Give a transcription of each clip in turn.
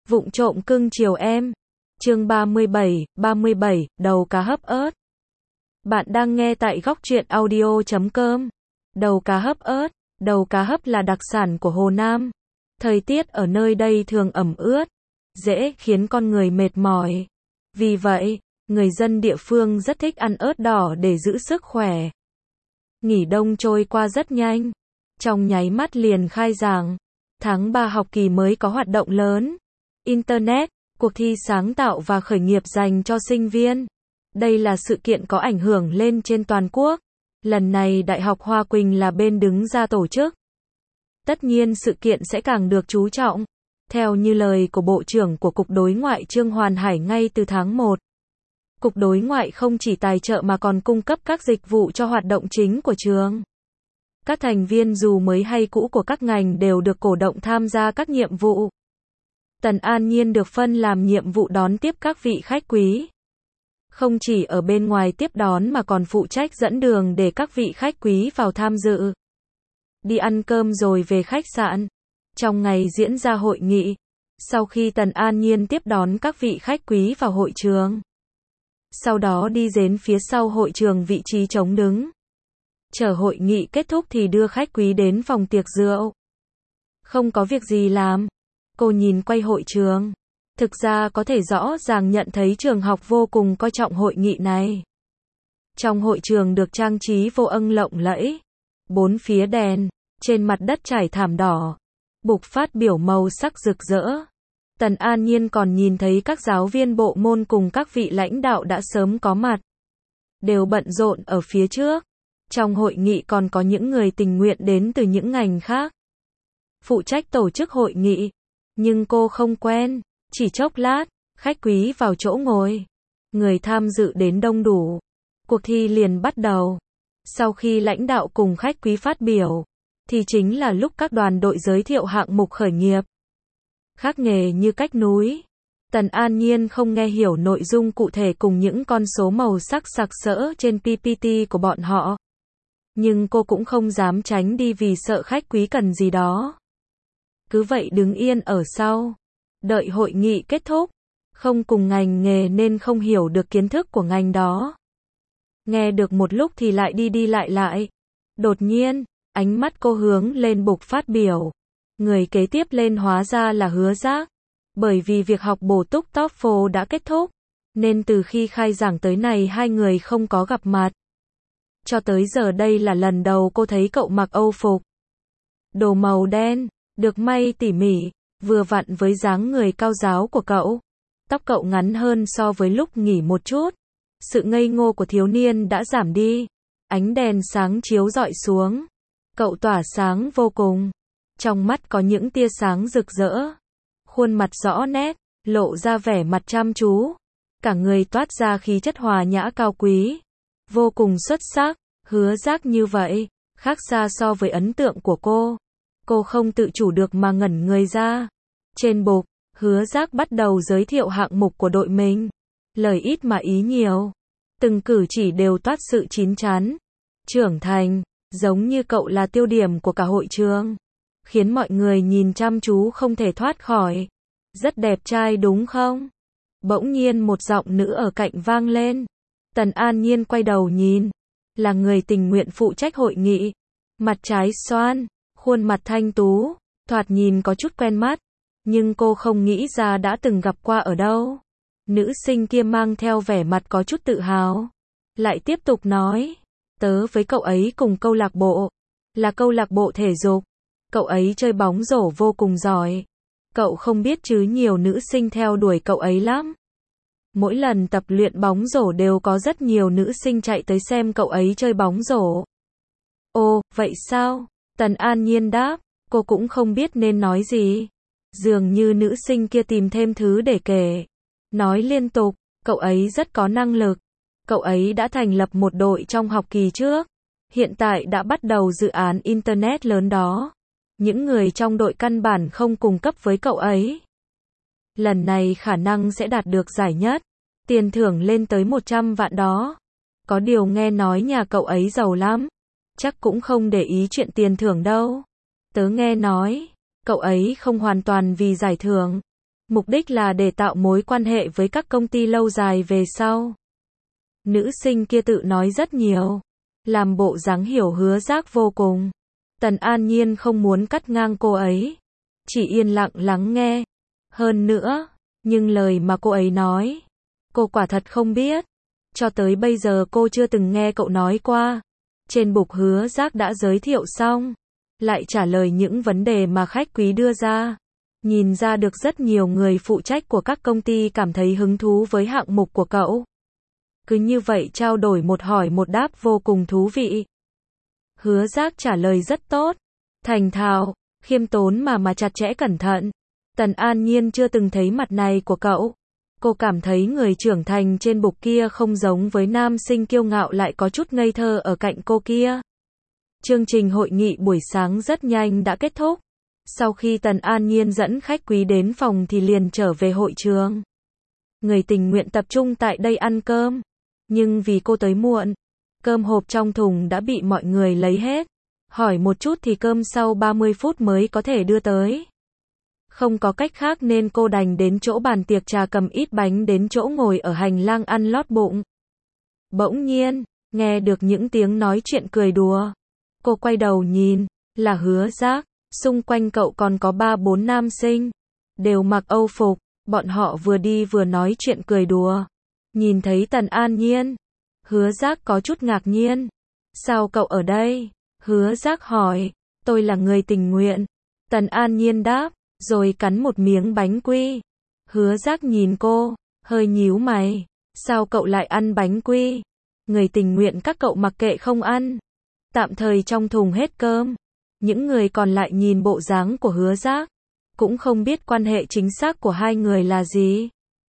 Vụng trộm cưng chiều em. Chương 37, đầu cá hấp ớt. Bạn đang nghe tại góc truyện audio.com. Đầu cá hấp ớt. Đầu cá hấp là đặc sản của Hồ Nam. Thời tiết ở nơi đây thường ẩm ướt, dễ khiến con người mệt mỏi. Vì vậy, người dân địa phương rất thích ăn ớt đỏ để giữ sức khỏe. Nghỉ đông trôi qua rất nhanh. Trong nháy mắt liền khai giảng. Tháng 3 học kỳ mới có hoạt động lớn. Internet, cuộc thi sáng tạo và khởi nghiệp dành cho sinh viên. Đây là sự kiện có ảnh hưởng lên trên toàn quốc. Lần này Đại học Hoa Quỳnh là bên đứng ra tổ chức. Tất nhiên sự kiện sẽ càng được chú trọng. Theo như lời của Bộ trưởng của Cục Đối ngoại Trương Hoàn Hải ngay từ tháng 1. Cục Đối ngoại không chỉ tài trợ mà còn cung cấp các dịch vụ cho hoạt động chính của trường. Các thành viên dù mới hay cũ của các ngành đều được cổ động tham gia các nhiệm vụ. Tần An Nhiên được phân làm nhiệm vụ đón tiếp các vị khách quý. Không chỉ ở bên ngoài tiếp đón mà còn phụ trách dẫn đường để các vị khách quý vào tham dự. Đi ăn cơm rồi về khách sạn. Trong ngày diễn ra hội nghị, sau khi Tần An Nhiên tiếp đón các vị khách quý vào hội trường, sau đó đi đến phía sau hội trường vị trí trống đứng. Chờ hội nghị kết thúc thì đưa khách quý đến phòng tiệc rượu. Không có việc gì làm, cô nhìn quay hội trường. Thực ra có thể rõ ràng nhận thấy trường học vô cùng coi trọng hội nghị này. Trong hội trường được trang trí vô âng lộng lẫy. Bốn phía đèn, trên mặt đất trải thảm đỏ. Bục phát biểu màu sắc rực rỡ. Tần An Nhiên còn nhìn thấy các giáo viên bộ môn cùng các vị lãnh đạo đã sớm có mặt. Đều bận rộn ở phía trước. Trong hội nghị còn có những người tình nguyện đến từ những ngành khác. Phụ trách tổ chức hội nghị. Nhưng cô không quen. Chỉ chốc lát, khách quý vào chỗ ngồi. Người tham dự đến đông đủ. Cuộc thi liền bắt đầu. Sau khi lãnh đạo cùng khách quý phát biểu, thì chính là lúc các đoàn đội giới thiệu hạng mục khởi nghiệp. Khác nghề như cách núi. Tần An Nhiên không nghe hiểu nội dung cụ thể cùng những con số màu sắc sặc sỡ trên PPT của bọn họ. Nhưng cô cũng không dám tránh đi vì sợ khách quý cần gì đó. Cứ vậy đứng yên ở sau. Đợi hội nghị kết thúc. Không cùng ngành nghề nên không hiểu được kiến thức của ngành đó. Nghe được một lúc thì lại đi lại. Đột nhiên, ánh mắt cô hướng lên bục phát biểu. Người kế tiếp lên hóa ra là Hứa Giác. Bởi vì việc học bổ túc TOEFL đã kết thúc, nên từ khi khai giảng tới này hai người không có gặp mặt. Cho tới giờ đây là lần đầu cô thấy cậu mặc Âu phục. Đồ màu đen, được may tỉ mỉ, vừa vặn với dáng người cao ráo của cậu. Tóc cậu ngắn hơn so với lúc nghỉ một chút. Sự ngây ngô của thiếu niên đã giảm đi. Ánh đèn sáng chiếu rọi xuống. Cậu tỏa sáng vô cùng. Trong mắt có những tia sáng rực rỡ. Khuôn mặt rõ nét, lộ ra vẻ mặt chăm chú. Cả người toát ra khí chất hòa nhã cao quý. Vô cùng xuất sắc. Hứa Giác như vậy, khác xa so với ấn tượng của cô. Cô không tự chủ được mà ngẩn người ra. Trên bục, Hứa Giác bắt đầu giới thiệu hạng mục của đội mình. Lời ít mà ý nhiều. Từng cử chỉ đều toát sự chín chắn, trưởng thành, giống như cậu là tiêu điểm của cả hội trường. Khiến mọi người nhìn chăm chú không thể thoát khỏi. Rất đẹp trai đúng không? Bỗng nhiên một giọng nữ ở cạnh vang lên. Tần An Nhiên quay đầu nhìn. Là người tình nguyện phụ trách hội nghị. Mặt trái xoan, khuôn mặt thanh tú, thoạt nhìn có chút quen mắt. Nhưng cô không nghĩ ra đã từng gặp qua ở đâu. Nữ sinh kia mang theo vẻ mặt có chút tự hào. Lại tiếp tục nói. Tớ với cậu ấy cùng câu lạc bộ. Là câu lạc bộ thể dục. Cậu ấy chơi bóng rổ vô cùng giỏi. Cậu không biết chứ nhiều nữ sinh theo đuổi cậu ấy lắm. Mỗi lần tập luyện bóng rổ đều có rất nhiều nữ sinh chạy tới xem cậu ấy chơi bóng rổ. Ồ, vậy sao? Tần An Nhiên đáp. Cô cũng không biết nên nói gì. Dường như nữ sinh kia tìm thêm thứ để kể. Nói liên tục, cậu ấy rất có năng lực. Cậu ấy đã thành lập một đội trong học kỳ trước. Hiện tại đã bắt đầu dự án Internet lớn đó. Những người trong đội căn bản không cùng cấp với cậu ấy. Lần này khả năng sẽ đạt được giải nhất. Tiền thưởng lên tới 100 vạn đó. Có điều nghe nói nhà cậu ấy giàu lắm. Chắc cũng không để ý chuyện tiền thưởng đâu. Tớ nghe nói, cậu ấy không hoàn toàn vì giải thưởng, Mục đích là để tạo mối quan hệ với các công ty lâu dài về sau. Nữ sinh kia tự nói rất nhiều, làm bộ dáng hiểu Hứa Giác vô cùng. Tần An Nhiên không muốn cắt ngang cô ấy, chỉ yên lặng lắng nghe. Hơn nữa, nhưng lời mà cô ấy nói, cô quả thật không biết. Cho tới bây giờ cô chưa từng nghe cậu nói qua. Trên bục Hứa Giác đã giới thiệu xong, lại trả lời những vấn đề mà khách quý đưa ra. Nhìn ra được rất nhiều người phụ trách của các công ty cảm thấy hứng thú với hạng mục của cậu. Cứ như vậy trao đổi một hỏi một đáp vô cùng thú vị. Hứa Giác trả lời rất tốt, thành thạo, khiêm tốn mà chặt chẽ cẩn thận. Tần An Nhiên chưa từng thấy mặt này của cậu. Cô cảm thấy người trưởng thành trên bục kia không giống với nam sinh kiêu ngạo lại có chút ngây thơ ở cạnh cô kia. Chương trình hội nghị buổi sáng rất nhanh đã kết thúc. Sau khi Tần An Nhiên dẫn khách quý đến phòng thì liền trở về hội trường. Người tình nguyện tập trung tại đây ăn cơm. Nhưng vì cô tới muộn, cơm hộp trong thùng đã bị mọi người lấy hết. Hỏi một chút thì cơm sau 30 phút mới có thể đưa tới. Không có cách khác nên cô đành đến chỗ bàn tiệc trà cầm ít bánh đến chỗ ngồi ở hành lang ăn lót bụng. Bỗng nhiên, nghe được những tiếng nói chuyện cười đùa. Cô quay đầu nhìn, là Hứa Giác. Xung quanh cậu còn có 3-4 nam sinh, đều mặc Âu phục, bọn họ vừa đi vừa nói chuyện cười đùa. Nhìn thấy Tần An Nhiên, Hứa Giác có chút ngạc nhiên. Sao cậu ở đây? Hứa Giác hỏi. Tôi là người tình nguyện. Tần An Nhiên đáp, rồi cắn một miếng bánh quy. Hứa Giác nhìn cô, hơi nhíu mày. Sao cậu lại ăn bánh quy? Người tình nguyện các cậu mặc kệ không ăn. Tạm thời trong thùng hết cơm. Những người còn lại nhìn bộ dáng của Hứa Giác, cũng không biết quan hệ chính xác của hai người là gì.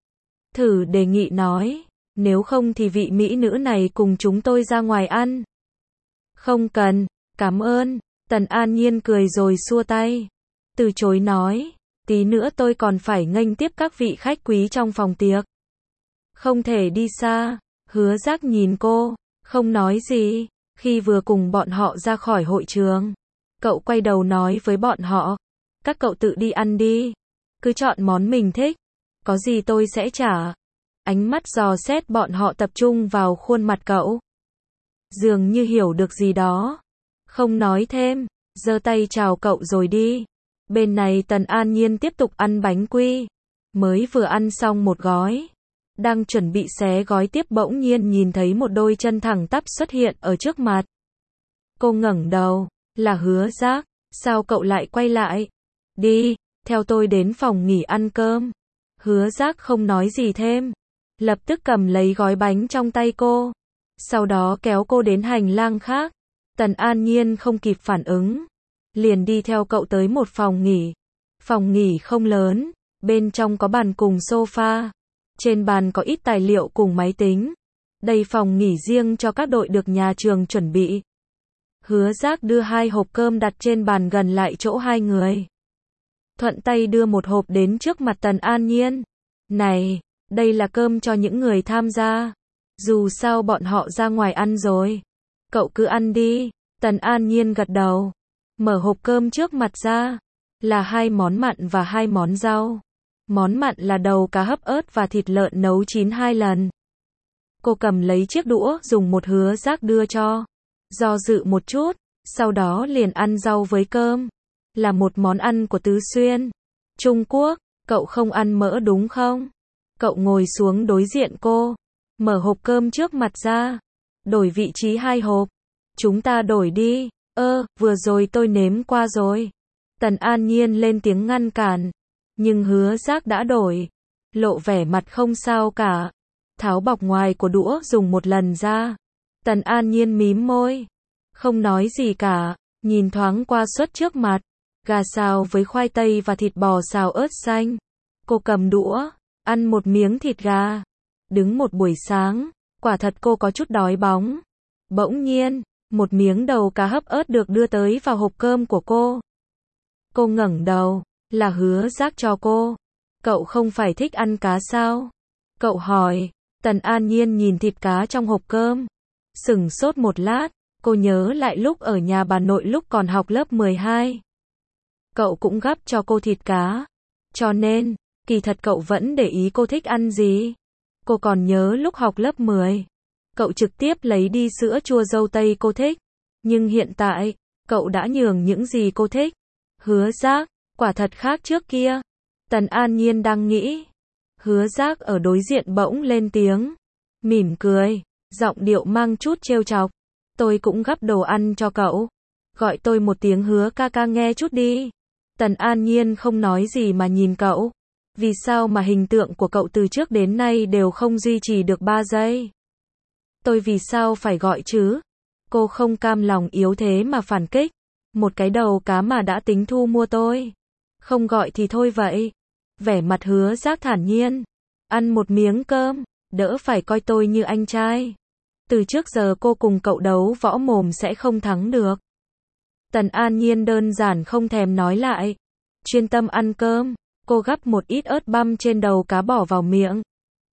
Thử đề nghị nói, nếu không thì vị mỹ nữ này cùng chúng tôi ra ngoài ăn. Không cần, cảm ơn. Tần An Nhiên cười rồi xua tay. Từ chối nói, tí nữa tôi còn phải nghênh tiếp các vị khách quý trong phòng tiệc. Không thể đi xa. Hứa Giác nhìn cô, không nói gì. Khi vừa cùng bọn họ ra khỏi hội trường, cậu quay đầu nói với bọn họ, các cậu tự đi ăn đi, cứ chọn món mình thích, có gì tôi sẽ trả. Ánh mắt dò xét bọn họ tập trung vào khuôn mặt cậu. Dường như hiểu được gì đó, không nói thêm, giơ tay chào cậu rồi đi. Bên này Tần An Nhiên tiếp tục ăn bánh quy, mới vừa ăn xong một gói, đang chuẩn bị xé gói tiếp bỗng nhiên nhìn thấy một đôi chân thẳng tắp xuất hiện ở trước mặt. Cô ngẩng đầu, là Hứa Giác, sao cậu lại quay lại? Đi, theo tôi đến phòng nghỉ ăn cơm. Hứa Giác không nói gì thêm, lập tức cầm lấy gói bánh trong tay cô, sau đó kéo cô đến hành lang khác. Tần An Nhiên không kịp phản ứng, liền đi theo cậu tới một phòng nghỉ. Phòng nghỉ không lớn, bên trong có bàn cùng sofa, trên bàn có ít tài liệu cùng máy tính. Đây phòng nghỉ riêng cho các đội được nhà trường chuẩn bị. Hứa Giác đưa 2 hộp cơm đặt trên bàn gần lại chỗ hai người. Thuận tay đưa một hộp đến trước mặt Tần An Nhiên. Này, đây là cơm cho những người tham gia. Dù sao bọn họ ra ngoài ăn rồi. Cậu cứ ăn đi. Tần An Nhiên gật đầu. Mở hộp cơm trước mặt ra. Là 2 món mặn và 2 món rau. Món mặn là đầu cá hấp ớt và thịt lợn nấu chín 2 lần. Cô cầm lấy chiếc đũa dùng một Hứa Giác đưa cho. Do dự một chút, sau đó liền ăn rau với cơm. Là một món ăn của Tứ Xuyên, Trung Quốc. Cậu không ăn mỡ đúng không? Cậu ngồi xuống đối diện cô, mở hộp cơm trước mặt ra. Đổi vị trí 2 hộp. Chúng ta đổi đi. Vừa rồi tôi nếm qua rồi. Tần An Nhiên lên tiếng ngăn cản. Nhưng Hứa Giác đã đổi. Lộ vẻ mặt không sao cả. Tháo bọc ngoài của đũa dùng một lần ra. Tần An Nhiên mím môi. Không nói gì cả. Nhìn thoáng qua suất trước mặt. Gà xào với khoai tây và thịt bò xào ớt xanh. Cô cầm đũa, ăn một miếng thịt gà. Đứng một buổi sáng, quả thật cô có chút đói bóng. Bỗng nhiên, một miếng đầu cá hấp ớt được đưa tới vào hộp cơm của cô. Cô ngẩng đầu, là Hứa Giác cho cô. Cậu không phải thích ăn cá sao? Cậu hỏi. Tần An Nhiên nhìn thịt cá trong hộp cơm. Sửng sốt một lát, cô nhớ lại lúc ở nhà bà nội lúc còn học lớp 12. Cậu cũng gắp cho cô thịt cá. Cho nên, Kỳ thật cậu vẫn để ý cô thích ăn gì. Cô còn nhớ lúc học lớp 10. Cậu trực tiếp lấy đi sữa chua dâu tây cô thích. Nhưng hiện tại, cậu đã nhường những gì cô thích. Hứa Giác, quả thật khác trước kia. Tần An Nhiên đang nghĩ. Hứa Giác ở đối diện bỗng lên tiếng. Mỉm cười, giọng điệu mang chút trêu chọc. Tôi cũng gắp đồ ăn cho cậu. Gọi tôi một tiếng Hứa ca ca nghe chút đi. Tần An Nhiên không nói gì mà nhìn cậu. Vì sao mà hình tượng của cậu từ trước đến nay đều không duy trì được 3 giây? Tôi vì sao phải gọi chứ? Cô không cam lòng yếu thế mà phản kích. Một cái đầu cá mà đã tính thu mua tôi. Không gọi thì thôi vậy. Vẻ mặt Hứa Giác thản nhiên. Ăn một miếng cơm, đỡ phải coi tôi như anh trai. Từ trước giờ cô cùng cậu đấu võ mồm sẽ không thắng được. Tần An Nhiên đơn giản không thèm nói lại. Chuyên tâm ăn cơm, cô gắp một ít ớt băm trên đầu cá bỏ vào miệng.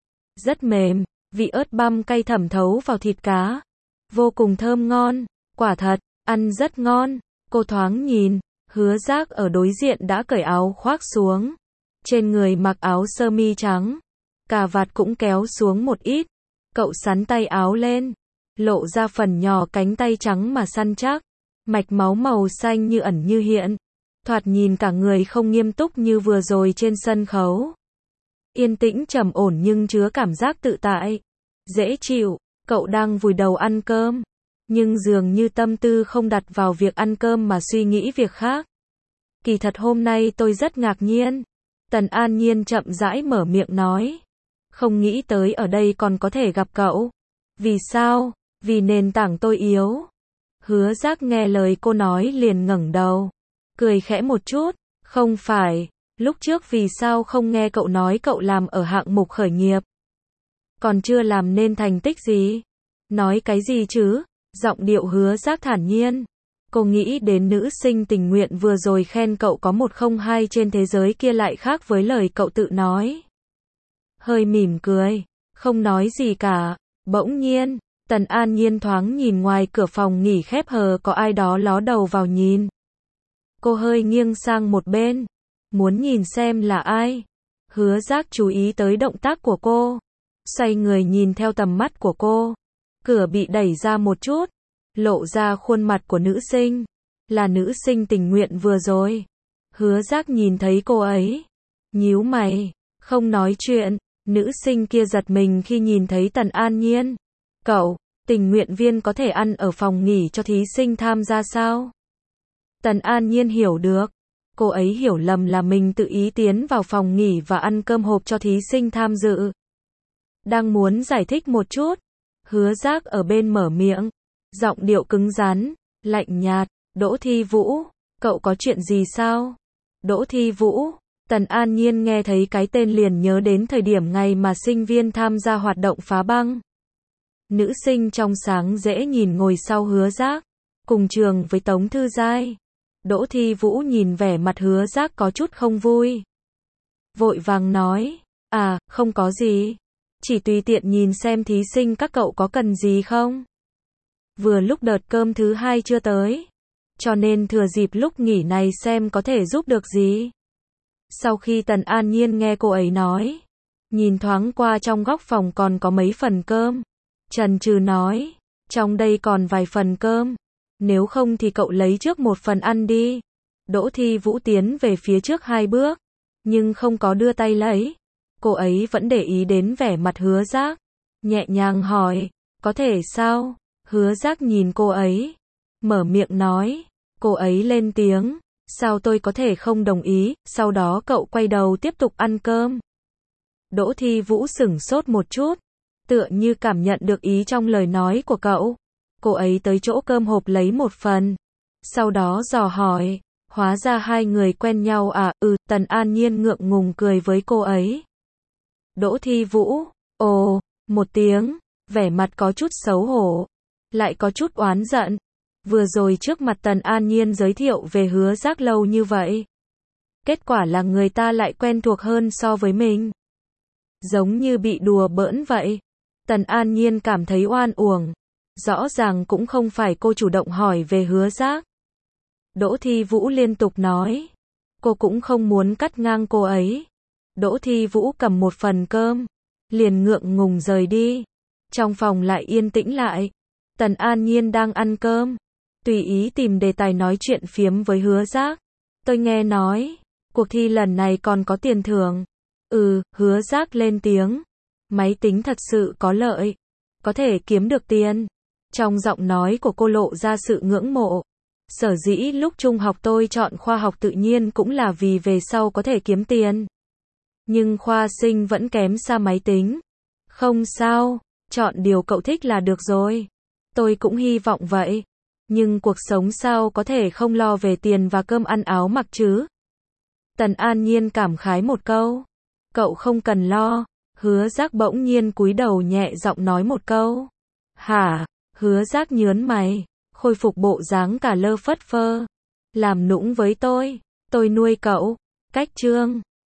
Rất mềm, vị ớt băm cay thẩm thấu vào thịt cá. Vô cùng thơm ngon, quả thật, ăn rất ngon. Cô thoáng nhìn, Hứa Giác ở đối diện đã cởi áo khoác xuống. Trên người mặc áo sơ mi trắng. Cà vạt cũng kéo xuống một ít. Cậu xắn tay áo lên. Lộ ra phần nhỏ cánh tay trắng mà săn chắc. Mạch máu màu xanh như ẩn như hiện. Thoạt nhìn cả người không nghiêm túc như vừa rồi trên sân khấu. Yên tĩnh trầm ổn nhưng chứa cảm giác tự tại. Dễ chịu, cậu đang vùi đầu ăn cơm. Nhưng dường như tâm tư không đặt vào việc ăn cơm mà suy nghĩ việc khác. Kỳ thật hôm nay tôi rất ngạc nhiên. Tần An Nhiên chậm rãi mở miệng nói. Không nghĩ tới ở đây còn có thể gặp cậu. Vì sao? Vì nền tảng tôi yếu. Hứa Giác nghe lời cô nói liền ngẩng đầu. Cười khẽ một chút. Không phải. Lúc trước vì sao không nghe cậu nói cậu làm ở hạng mục khởi nghiệp? Còn chưa làm nên thành tích gì? Nói cái gì chứ? Giọng điệu Hứa Giác thản nhiên. Cô nghĩ đến nữ sinh tình nguyện vừa rồi khen cậu có 102 trên thế giới kia lại khác với lời cậu tự nói. Hơi mỉm cười, không nói gì cả. Bỗng nhiên, Tần An Nhiên thoáng nhìn ngoài cửa phòng nghỉ khép hờ có ai đó ló đầu vào nhìn. Cô hơi nghiêng sang một bên, muốn nhìn xem là ai. Hứa Giác chú ý tới động tác của cô, xoay người nhìn theo tầm mắt của cô. Cửa bị đẩy ra một chút, lộ ra khuôn mặt của nữ sinh. Là nữ sinh tình nguyện vừa rồi. Hứa Giác nhìn thấy cô ấy, nhíu mày, không nói chuyện. Nữ sinh kia giật mình khi nhìn thấy Tần An Nhiên. Cậu, tình nguyện viên có thể ăn ở phòng nghỉ cho thí sinh tham gia sao? Tần An Nhiên hiểu được. Cô ấy hiểu lầm là mình tự ý tiến vào phòng nghỉ và ăn cơm hộp cho thí sinh tham dự. Đang muốn giải thích một chút. Hứa Giác ở bên mở miệng. Giọng điệu cứng rắn, lạnh nhạt. Đỗ Thi Vũ, cậu có chuyện gì sao? Đỗ Thi Vũ. Tần An Nhiên nghe thấy cái tên liền nhớ đến thời điểm ngày mà sinh viên tham gia hoạt động phá băng. Nữ sinh trong sáng dễ nhìn ngồi sau Hứa Giác, cùng trường với Tống Thư Giai. Đỗ Thi Vũ nhìn vẻ mặt Hứa Giác có chút không vui. Vội vàng nói, không có gì. Chỉ tùy tiện nhìn xem thí sinh các cậu có cần gì không? Vừa lúc đợt cơm thứ 2 chưa tới. Cho nên thừa dịp lúc nghỉ này xem có thể giúp được gì. Sau khi Tần An Nhiên nghe cô ấy nói, nhìn thoáng qua trong góc phòng còn có mấy phần cơm. Chần chừ nói, trong đây còn vài phần cơm. Nếu không thì cậu lấy trước một phần ăn đi. Đỗ Thi Vũ tiến về phía trước 2 bước, nhưng không có đưa tay lấy. Cô ấy vẫn để ý đến vẻ mặt Hứa Giác. Nhẹ nhàng hỏi, có thể sao? Hứa Giác nhìn cô ấy, mở miệng nói. Cô ấy lên tiếng, sao tôi có thể không đồng ý? Sau đó cậu quay đầu tiếp tục ăn cơm. Đỗ Thi Vũ sửng sốt một chút, tựa như cảm nhận được ý trong lời nói của cậu. Cô ấy tới chỗ cơm hộp lấy một phần. Sau đó dò hỏi, hóa ra hai người quen nhau à? Tần An Nhiên ngượng ngùng cười với cô ấy. Đỗ Thi Vũ, ồ, một tiếng, vẻ mặt có chút xấu hổ, lại có chút oán giận. Vừa rồi trước mặt Tần An Nhiên giới thiệu về Hứa Giác lâu như vậy. Kết quả là người ta lại quen thuộc hơn so với mình. Giống như bị đùa bỡn vậy. Tần An Nhiên cảm thấy oan uổng. Rõ ràng cũng không phải cô chủ động hỏi về Hứa Giác. Đỗ Thi Vũ liên tục nói. Cô cũng không muốn cắt ngang cô ấy. Đỗ Thi Vũ cầm một phần cơm, liền ngượng ngùng rời đi. Trong phòng lại yên tĩnh lại. Tần An Nhiên đang ăn cơm, tùy ý tìm đề tài nói chuyện phiếm với Hứa Giác. Tôi nghe nói, cuộc thi lần này còn có tiền thưởng. Hứa Giác lên tiếng. Máy tính thật sự có lợi, có thể kiếm được tiền. Trong giọng nói của cô lộ ra sự ngưỡng mộ. Sở dĩ lúc trung học tôi chọn khoa học tự nhiên cũng là vì về sau có thể kiếm tiền. Nhưng khoa sinh vẫn kém xa máy tính. Không sao, chọn điều cậu thích là được rồi. Tôi cũng hy vọng vậy. Nhưng cuộc sống sao có thể không lo về tiền và cơm ăn áo mặc chứ? Tần An Nhiên cảm khái một câu. Cậu không cần lo. Hứa Giác bỗng nhiên cúi đầu nhẹ giọng nói một câu. Hả? Hứa Giác nhớn mày, khôi phục bộ dáng cả lơ phất phơ. Làm nũng với tôi nuôi cậu. Cách chương